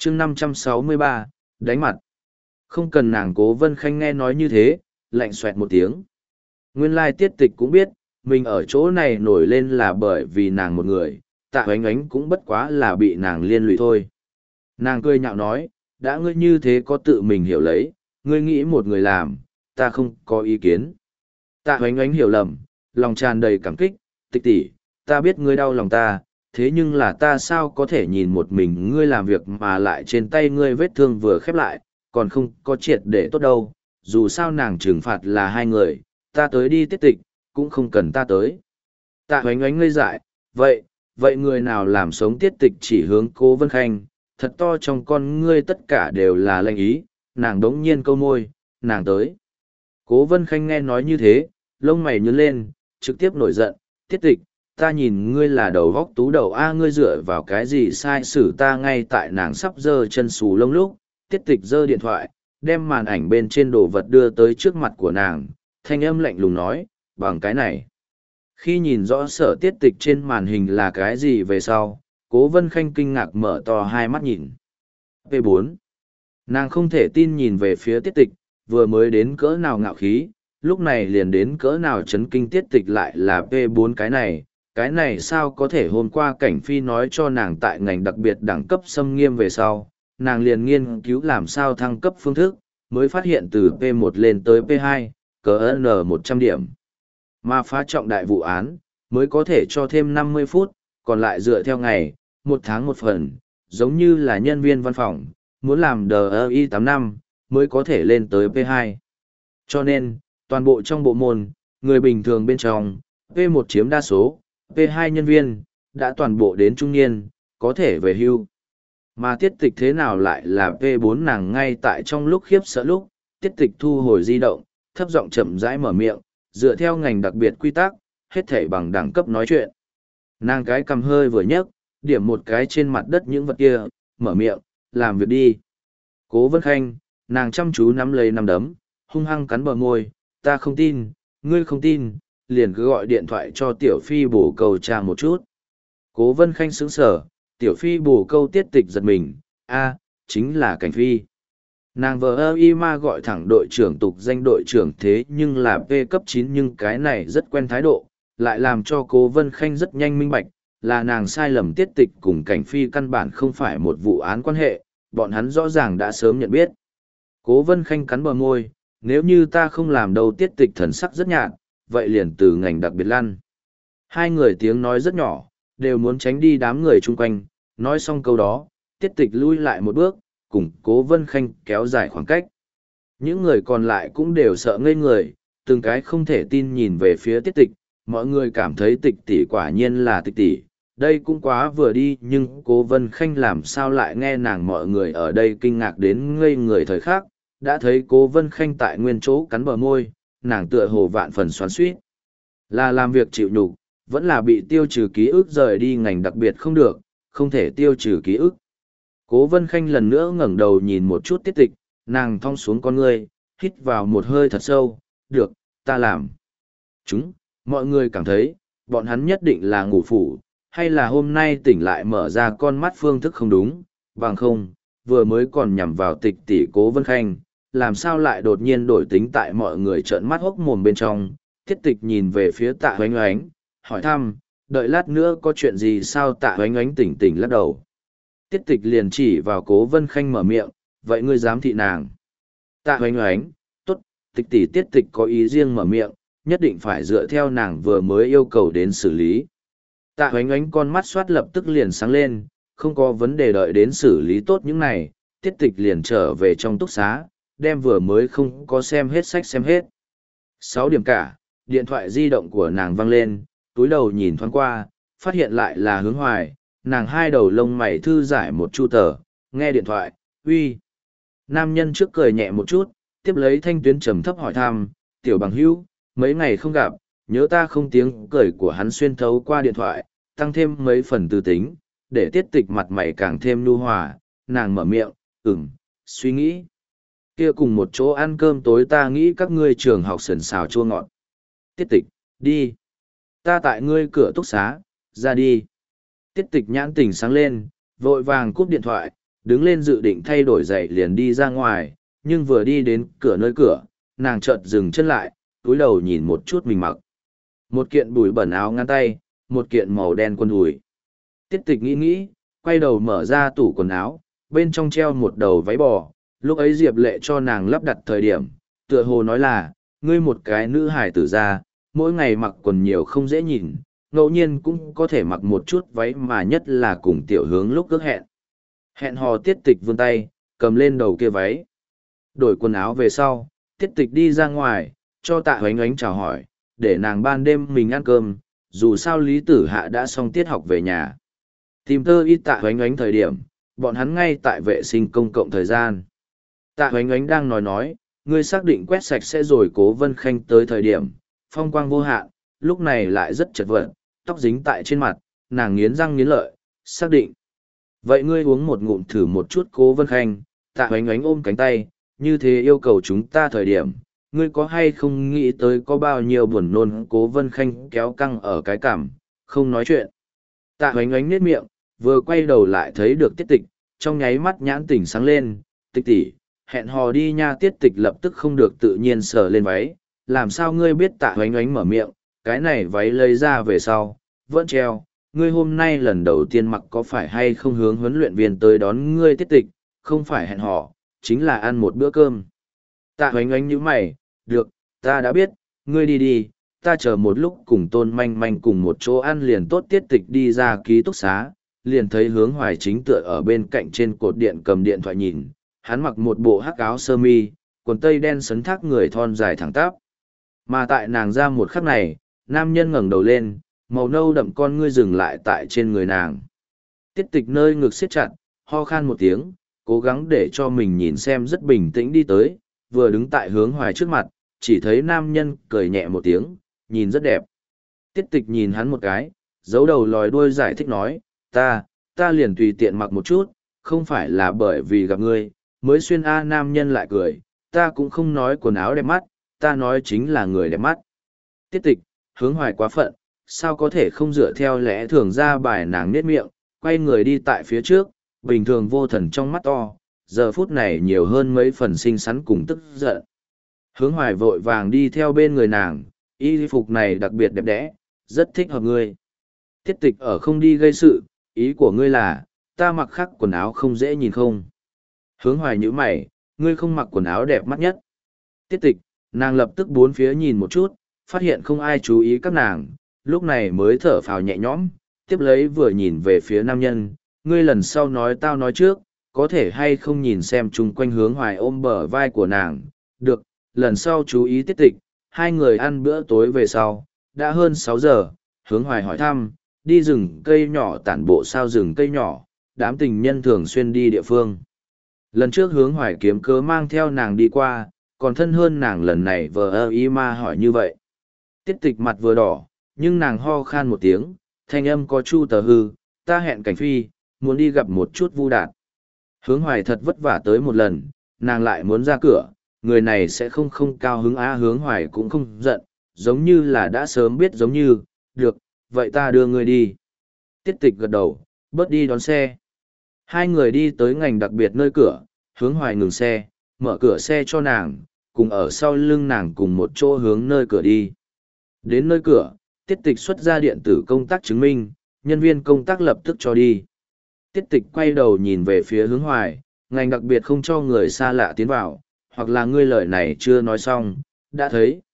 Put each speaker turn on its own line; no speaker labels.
chương 563, đánh mặt. Không cần nàng Cố Vân Khanh nghe nói như thế, lạnh xoẹt một tiếng. Nguyên lai Tiết Tịch cũng biết, mình ở chỗ này nổi lên là bởi vì nàng một người, Tạ Oánh Oánh cũng bất quá là bị nàng liên lụy thôi. Nàng cười nhạo nói, đã ngươi như thế có tự mình hiểu lấy, ngươi nghĩ một người làm, ta không có ý kiến. Tạ Oánh Oánh hiểu lầm, lòng tràn đầy cảm kích, Tịch tỷ, ta biết ngươi đau lòng ta, thế nhưng là ta sao có thể nhìn một mình ngươi làm việc mà lại trên tay ngươi vết thương vừa khép lại, còn không có triệt để tốt đâu, dù sao nàng trừng phạt là hai người, ta tới đi Tiết Tịch, cũng không cần ta tới. Tạ Oánh Oánh ngây dại, vậy người nào làm sống Tiết Tịch chỉ hướng Cố Vân Khanh, thật to trong con ngươi tất cả đều là lệnh ý, nàng đống nhiên câu môi, nàng tới. Cố Vân Khanh nghe nói như thế, lông mày nhướng lên, trực tiếp nổi giận, Tiết Tịch, ta nhìn ngươi là đầu góc tú đầu a ngươi dựa vào cái gì sai xử ta ngay tại nàng sắp giơ chân xù lông lúc, Tiết Tịch giơ điện thoại, đem màn ảnh bên trên đồ vật đưa tới trước mặt của nàng, thanh âm lạnh lùng nói, bằng cái này. Khi nhìn rõ Sở Tiết Tịch trên màn hình là cái gì về sau, Cố Vân Khanh kinh ngạc mở to hai mắt nhìn. P4. Nàng không thể tin nhìn về phía Tiết Tịch, vừa mới đến cỡ nào ngạo khí, lúc này liền đến cỡ nào chấn kinh Tiết Tịch lại là P4 cái này sao có thể hôm qua Cảnh Phi nói cho nàng tại ngành đặc biệt đẳng cấp xâm nghiêm về sau, nàng liền nghiên cứu làm sao thăng cấp phương thức, mới phát hiện từ P1 lên tới P2, cỡ N100 điểm. Mà phá trọng đại vụ án, mới có thể cho thêm 50 phút, còn lại dựa theo ngày, một tháng một phần, giống như là nhân viên văn phòng, muốn làm DI 8 năm, mới có thể lên tới P2. Cho nên, toàn bộ trong bộ môn, người bình thường bên trong, P1 chiếm đa số, P2 nhân viên, đã toàn bộ đến trung niên, có thể về hưu. Mà Tiết Tịch thế nào lại là P4 nàng ngay tại trong lúc khiếp sợ lúc, Tiết Tịch thu hồi di động, thấp giọng chậm rãi mở miệng, dựa theo ngành đặc biệt quy tắc, hết thảy bằng đẳng cấp nói chuyện. Nàng cái cầm hơi vừa nhấc, điểm một cái trên mặt đất những vật kia, mở miệng, làm việc đi. Cố Vân Khanh, nàng chăm chú nắm lấy nắm đấm, hung hăng cắn bờ môi, ta không tin, ngươi không tin, liền cứ gọi điện thoại cho Tiểu Phi bổ câu cha một chút. Cố Vân Khanh sững sờ, Tiểu Phi bổ câu Tiết Tịch giật mình, chính là Cảnh Phi. Nàng vờ y ma gọi thẳng đội trưởng tục danh đội trưởng thế nhưng là P cấp 9 nhưng cái này rất quen thái độ, lại làm cho Cố Vân Khanh rất nhanh minh bạch, là nàng sai lầm Tiết Tịch cùng Cảnh Phi căn bản không phải một vụ án quan hệ, bọn hắn rõ ràng đã sớm nhận biết. Cố Vân Khanh cắn bờ môi, nếu như ta không làm đâu Tiết Tịch thần sắc rất nhạt, vậy liền từ ngành đặc biệt lăn. Hai người tiếng nói rất nhỏ, đều muốn tránh đi đám người chung quanh, nói xong câu đó, Tiết Tịch lui lại một bước, cùng Cố Vân Khanh kéo dài khoảng cách. Những người còn lại cũng đều sợ ngây người, từng cái không thể tin nhìn về phía Tiết Tịch, mọi người cảm thấy Tịch tỷ quả nhiên là Tịch tỷ, đây cũng quá vừa đi nhưng Cố Vân Khanh làm sao lại nghe nàng mọi người ở đây kinh ngạc đến ngây người thời khắc, đã thấy Cố Vân Khanh tại nguyên chỗ cắn bờ môi, nàng tựa hồ vạn phần xoắn xuýt. Là làm việc chịu nhục, vẫn là bị tiêu trừ ký ức rời đi ngành đặc biệt không được, không thể tiêu trừ ký ức. Cố Vân Khanh lần nữa ngẩng đầu nhìn một chút Tiết Tịch, nàng thong xuống con ngươi, hít vào một hơi thật sâu, được, ta làm. Mọi người cảm thấy, bọn hắn nhất định là ngủ phủ, hay là hôm nay tỉnh lại mở ra con mắt phương thức không đúng, bằng không, vừa mới còn nhằm vào Tịch tỷ Cố Vân Khanh, làm sao lại đột nhiên đổi tính tại mọi người trợn mắt hốc mồm bên trong. Tiết Tịch nhìn về phía Tạ Oánh Oánh, hỏi thăm, đợi lát nữa có chuyện gì sao? Tạ Oánh Oánh tỉnh tỉnh lắc đầu. Tiết Tịch liền chỉ vào Cố Vân Khanh mở miệng, vậy ngươi dám thị nàng? Tạ Oánh Oánh, tốt, Tịch tỷ Tiết Tịch có ý riêng mở miệng, nhất định phải dựa theo nàng vừa mới yêu cầu đến xử lý. Tạ Oánh Oánh con mắt soát lập tức liền sáng lên, không có vấn đề đợi đến xử lý tốt những này, Tiết Tịch liền trở về trong túc xá, đem vừa mới không có xem hết sách xem hết. 6 điểm cả, điện thoại di động của nàng vang lên, túi đầu nhìn thoáng qua, phát hiện lại là Hướng Hoài, nàng hai đầu lông mày thư giải một chu tờ, nghe điện thoại, uy. Nam nhân trước cười nhẹ một chút, tiếp lấy thanh tuyến trầm thấp hỏi thăm, tiểu bằng hữu, mấy ngày không gặp, nhớ ta không? Tiếng cười của hắn xuyên thấu qua điện thoại, tăng thêm mấy phần tư tính, để Tiết Tịch mặt mày càng thêm nhu hòa, nàng mở miệng, suy nghĩ. Kia cùng một chỗ ăn cơm tối ta nghĩ các ngươi trường học sần xào chua ngọt. Tiết Tịch, đi. Ta tại ngươi cửa túc xá, ra đi. Tiết Tịch nhãn tình sáng lên, vội vàng cúp điện thoại, đứng lên dự định thay đổi giày liền đi ra ngoài, nhưng vừa đi đến nơi cửa, nàng chợt dừng chân lại, cúi đầu nhìn một chút mình mặc. Một kiện bụi bẩn áo ngắn tay, một kiện màu đen quần đùi. Tiết tịch nghĩ nghĩ, quay đầu mở ra tủ quần áo, bên trong treo một đầu váy bò. Lúc ấy Diệp Lệ cho nàng lắp đặt thời điểm, tựa hồ nói là, ngươi một cái nữ hài tử ra, mỗi ngày mặc quần nhiều không dễ nhìn, ngẫu nhiên cũng có thể mặc một chút váy mà nhất là cùng tiểu hướng lúc ước hẹn. Hẹn hò tiết tịch vươn tay, cầm lên đầu kia váy. Đổi quần áo về sau, tiết tịch đi ra ngoài, cho Tạ Hoánh Oánh chào hỏi, để nàng ban đêm mình ăn cơm, dù sao Lý Tử Hạ đã xong tiết học về nhà. Tìm Tơ Y Tạ Hoánh Oánh thời điểm, bọn hắn ngay tại vệ sinh công cộng thời gian. Tạ Hoánh Oánh đang nói, ngươi xác định quét sạch sẽ rồi Cố Vân Khanh tới thời điểm, phong quang vô hạn, lúc này lại rất chật vật, tóc dính tại trên mặt, nàng nghiến răng nghiến lợi, xác định. Vậy ngươi uống một ngụm thử một chút Cố Vân Khanh. Tạ Hoánh Oánh ôm cánh tay, như thế yêu cầu chúng ta thời điểm, ngươi có hay không nghĩ tới có bao nhiêu buồn nôn. Cố Vân Khanh kéo căng ở cái cằm, không nói chuyện. Tạ Hoánh Oánh nhếch miệng, vừa quay đầu lại thấy được Tiết Tịch, trong nháy mắt nhãn tỉnh sáng lên, Tịch tỷ, hẹn hò đi nha. Tiết Tịch lập tức không được tự nhiên sờ lên váy, làm sao ngươi biết? Tạ Hoánh Oánh mở miệng, cái này váy lấy ra về sau, vẫn treo, ngươi hôm nay lần đầu tiên mặc có phải hay không hướng huấn luyện viên tới đón ngươi? Tiết Tịch, không phải hẹn hò, chính là ăn một bữa cơm. Tạ Hoánh Oánh nhíu mày, được, ta đã biết, ngươi đi đi, ta chờ một lúc cùng Tôn Manh Manh cùng một chỗ ăn liền tốt. Tiết Tịch đi ra ký túc xá, liền thấy Hướng Hoài chính tựa ở bên cạnh trên cột điện cầm điện thoại nhìn, hắn mặc một bộ hắc áo sơ mi, quần tây đen sấn thác người thon dài thẳng tắp. Mà tại nàng ra một khắc này, nam nhân ngẩng đầu lên, màu nâu đậm con ngươi dừng lại tại trên người nàng. Tiết Tịch nơi ngực siết chặt, ho khan một tiếng, cố gắng để cho mình nhìn xem rất bình tĩnh đi tới, vừa đứng tại Hướng Hoài trước mặt, chỉ thấy nam nhân cười nhẹ một tiếng, nhìn rất đẹp. Tiết Tịch nhìn hắn một cái, giấu đầu lòi đuôi giải thích nói, ta liền tùy tiện mặc một chút, không phải là bởi vì gặp ngươi, mới xuyên. A. Nam nhân lại cười, ta cũng không nói quần áo đẹp mắt, ta nói chính là người đẹp mắt. Tiết Tịch, Hướng Hoài quá phận, sao có thể không dựa theo lẽ thường ra bài. Nàng nhếch miệng, quay người đi tại phía trước, bình thường vô thần trong mắt to, giờ phút này nhiều hơn mấy phần xinh xắn cùng tức giận. Hướng Hoài vội vàng đi theo bên người nàng, y phục này đặc biệt đẹp đẽ, rất thích hợp ngươi. Tiết Tịch ở không đi gây sự, ý của ngươi là, ta mặc khác quần áo không dễ nhìn không? Hướng Hoài nhíu mày, ngươi không mặc quần áo đẹp mắt nhất. Tiết Tịch, nàng lập tức bốn phía nhìn một chút, phát hiện không ai chú ý các nàng, lúc này mới thở phào nhẹ nhõm, tiếp lấy vừa nhìn về phía nam nhân, ngươi lần sau nói tao nói trước, có thể hay không nhìn xem chung quanh. Hướng Hoài ôm bờ vai của nàng, được, lần sau chú ý. Tiết Tịch, hai người ăn bữa tối về sau, đã hơn 6 giờ, Hướng Hoài hỏi thăm, đi rừng cây nhỏ tản bộ sao? Rừng cây nhỏ, đám tình nhân thường xuyên đi địa phương. Lần trước Hướng Hoài kiếm cớ mang theo nàng đi qua, còn thân hơn nàng, lần này vờ y ma hỏi như vậy. Tiết Tịch mặt vừa đỏ, nhưng nàng ho khan một tiếng, thanh âm có chu tờ hư, ta hẹn Cảnh Phi, muốn đi gặp một chút Vu Đạt. Hướng Hoài thật vất vả tới một lần, nàng lại muốn ra cửa, người này sẽ không cao hứng. Hướng Hoài cũng không giận, giống như là đã sớm biết giống như, được, vậy ta đưa ngươi đi. Tiết Tịch gật đầu, bớt đi đón xe. Hai người đi tới ngành đặc biệt nơi cửa, Hướng Hoài ngừng xe, mở cửa xe cho nàng, cùng ở sau lưng nàng cùng một chỗ hướng nơi cửa đi. Đến nơi cửa, Tiết Tịch xuất ra điện tử công tác chứng minh, nhân viên công tác lập tức cho đi. Tiết Tịch quay đầu nhìn về phía Hướng Hoài, ngành đặc biệt không cho người xa lạ tiến vào, hoặc là ngươi lời này chưa nói xong, đã thấy,